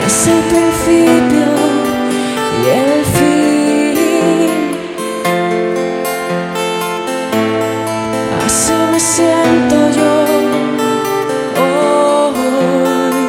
Es el principio y el fin. Así me siento yo hoy.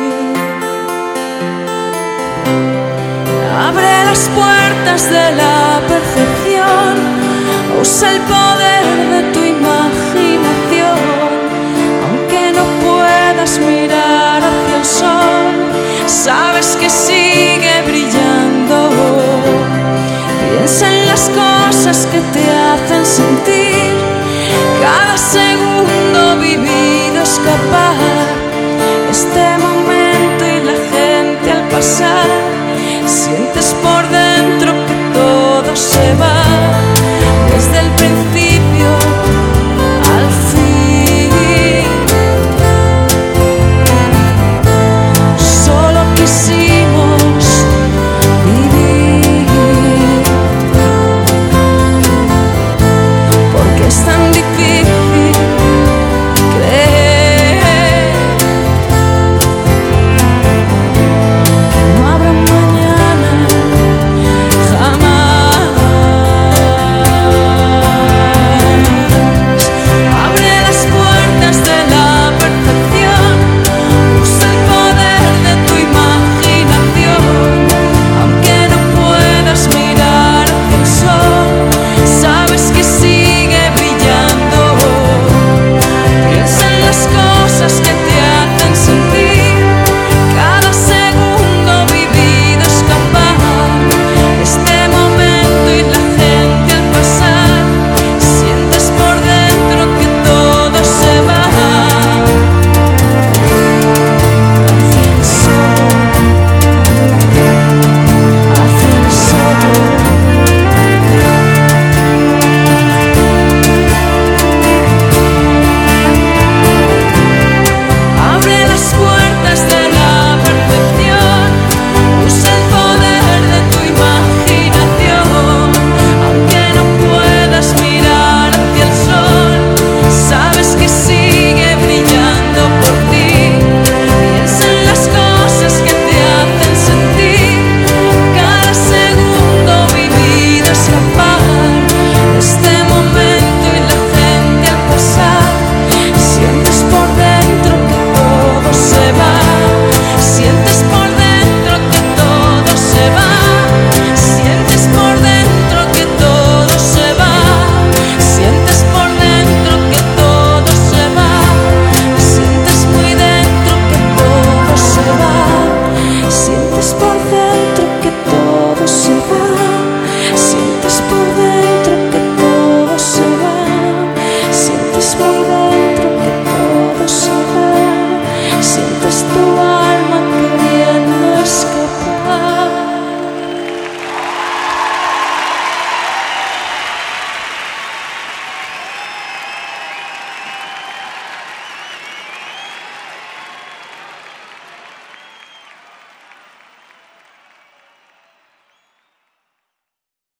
Abre las puertas de la perfección, usa el poder de tu imaginación. Aunque no puedas mirar hacia el sol, sabes que sigue brillando. Piensa en las cosas que te hacen sentir cada segundo vivido escapar. Este momento y la gente al pasar, sientes por dentro que todo se va. Desde el principio al fin, solo quisimos vivir, porque es tan difícil creer que no habrá mañana jamás. Abre las puertas de la perfección, usa el poder de tu imaginación. Aunque no puedas mirar hacia el sol, sabes que sigue brillando. Piensa en las cosas que te hacen sentir cada segundo vivido escapar. Este momento y la gente al pasar, sientes por dentro que todo se va hacia el sol, hacia el sol. Abre las puertas de la perfección, usa el poder de tu imaginación. Aunque no puedas mirar hacia el sol, sabes que sigue brillando por ti. Piensa en las cosas que te hacen sentir cada segundo vivido escapar. Este momento y la gente al pasar, sientes por dentro que todo se va. Sientes por dentro que todo se va. Sientes por dentro que todo se va. Sientes por dentro que todo se va. Sientes muy dentro que todo se va. Sientes por dentro que todo se va. Sientes por dentro que todo se va. Sientes por